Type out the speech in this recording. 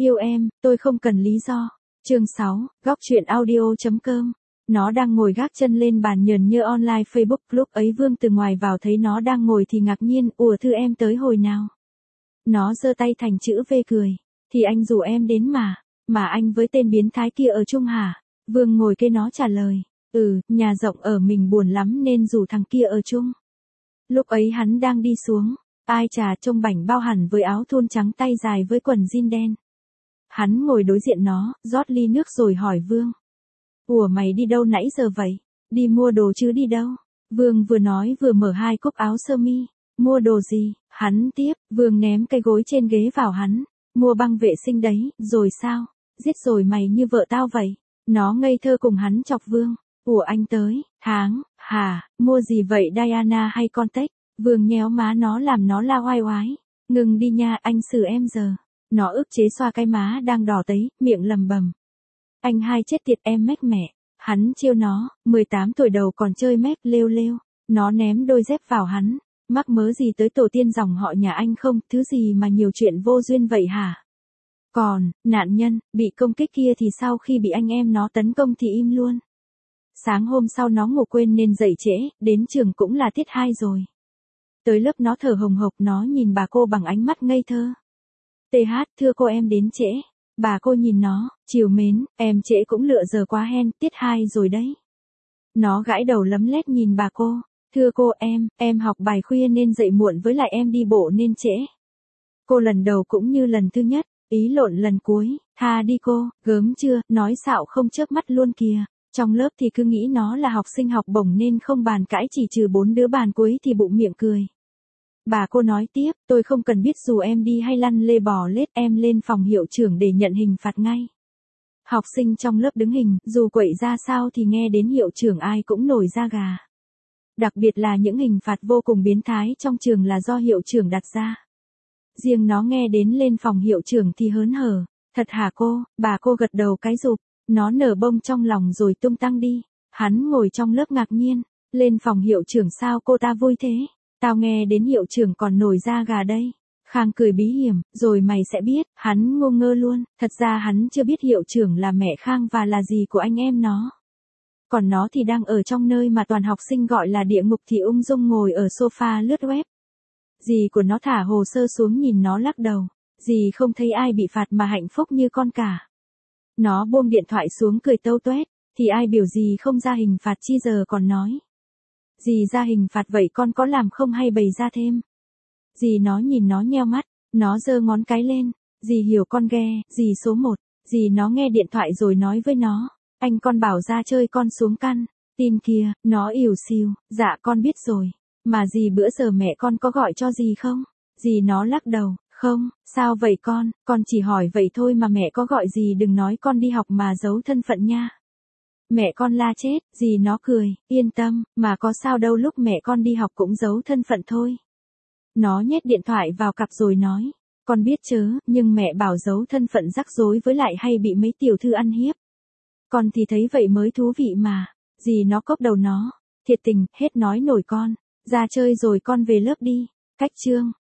Yêu em, tôi không cần lý do. Chương 6, góc truyện audio.com. Nó đang ngồi gác chân lên bàn nhờn nhơ online Facebook, lúc ấy Vương từ ngoài vào thấy nó đang ngồi thì ngạc nhiên, ủa Thư em tới hồi nào? Nó giơ tay thành chữ V cười, thì anh rủ em đến mà anh với tên biến thái kia ở chung hả? Vương ngồi kê nó trả lời, nhà rộng ở mình buồn lắm nên rủ thằng kia ở chung. Lúc ấy hắn đang đi xuống, ai chà trông bảnh bao hẳn với áo thun trắng tay dài với quần jean đen. Hắn ngồi đối diện nó, rót ly nước rồi hỏi Vương. Ủa mày đi đâu nãy giờ vậy? Đi mua đồ chứ đi đâu? Vương vừa nói vừa mở hai cúc áo sơ mi. Mua đồ gì? Hắn tiếp, Vương ném cái gối trên ghế vào hắn. Mua băng vệ sinh đấy, rồi sao? Giết rồi mày như vợ tao vậy. Nó ngây thơ cùng hắn chọc Vương. Ủa anh tới, tháng, hả, mua gì vậy Diana hay Contact? Vương nhéo má nó làm nó la oai oái. Ngừng đi nha, anh xử em giờ. Nó ức chế xoa cái má đang đỏ tấy, miệng lầm bầm. Anh hai chết tiệt em mách mẹ. Hắn trêu nó, 18 tuổi đầu còn chơi mép lêu lêu. Nó ném đôi dép vào hắn. Mắc mớ gì tới tổ tiên dòng họ nhà anh không, thứ gì mà nhiều chuyện vô duyên vậy hả? Còn, nạn nhân, bị công kích kia thì sau khi bị anh em nó tấn công thì im luôn. Sáng hôm sau nó ngủ quên nên dậy trễ, đến trường cũng là tiết 2 rồi. Tới lớp nó thở hồng hộc, nó nhìn bà cô bằng ánh mắt ngây thơ. TH, thưa cô em đến trễ. Bà cô nhìn nó, chiều mến, em trễ cũng lựa giờ quá hen, tiết 2 rồi đấy. Nó gãi đầu lấm lét nhìn bà cô, thưa cô em học bài khuya nên dậy muộn với lại em đi bộ nên trễ. Cô lần đầu cũng như lần thứ nhất, ý lộn lần cuối, tha đi cô, gớm chưa, nói xạo không chớp mắt luôn kìa. Trong lớp thì cứ nghĩ nó là học sinh học bổng nên không bàn cãi, chỉ trừ 4 đứa bàn cuối thì bụng miệng cười. Bà cô nói tiếp, tôi không cần biết dù em đi hay lăn lê bò lết, em lên phòng hiệu trưởng để nhận hình phạt ngay. Học sinh trong lớp đứng hình, dù quậy ra sao thì nghe đến hiệu trưởng ai cũng nổi da gà. Đặc biệt là những hình phạt vô cùng biến thái trong trường là do hiệu trưởng đặt ra. Riêng nó nghe đến lên phòng hiệu trưởng thì hớn hở. Thật hả cô? Bà cô gật đầu cái rụp. Nó nở bông trong lòng rồi tung tăng đi. Hắn ngồi trong lớp ngạc nhiên. Lên phòng hiệu trưởng sao cô ta vui thế? Tao nghe đến hiệu trưởng còn nổi da gà đây. Khang cười bí hiểm, rồi mày sẽ biết. Hắn ngô ngơ luôn. Thật ra hắn chưa biết hiệu trưởng là mẹ Khang và là gì của anh em nó. Còn nó thì đang ở trong nơi mà toàn học sinh gọi là địa ngục thì ung dung ngồi ở sofa lướt web. Dì của nó thả hồ sơ xuống nhìn nó lắc đầu. Dì không thấy ai bị phạt mà hạnh phúc như con cả. Nó buông điện thoại xuống cười tâu tuét. Thì ai biểu dì không ra hình phạt chi giờ còn nói. Dì ra hình phạt vậy con có làm không hay bày ra thêm? Dì nó nhìn nó nheo mắt. Nó giơ ngón cái lên. Dì hiểu con ghe, dì số 1. Dì nó nghe điện thoại rồi nói với nó. Anh con bảo ra chơi con xuống căn. Tin kia, nó ỉu xìu. Dạ con biết rồi. Mà dì bữa giờ mẹ con có gọi cho dì không? Dì nó lắc đầu. Không, sao vậy con chỉ hỏi vậy thôi mà mẹ có gọi dì đừng nói con đi học mà giấu thân phận nha. Mẹ con la chết, dì nó cười, yên tâm, mà có sao đâu lúc mẹ con đi học cũng giấu thân phận thôi. Nó nhét điện thoại vào cặp rồi nói, con biết chớ, nhưng mẹ bảo giấu thân phận rắc rối với lại hay bị mấy tiểu thư ăn hiếp. Con thì thấy vậy mới thú vị mà. Dì nó cốc đầu nó, thiệt tình, hết nói nổi con, ra chơi rồi con về lớp đi. Cách chương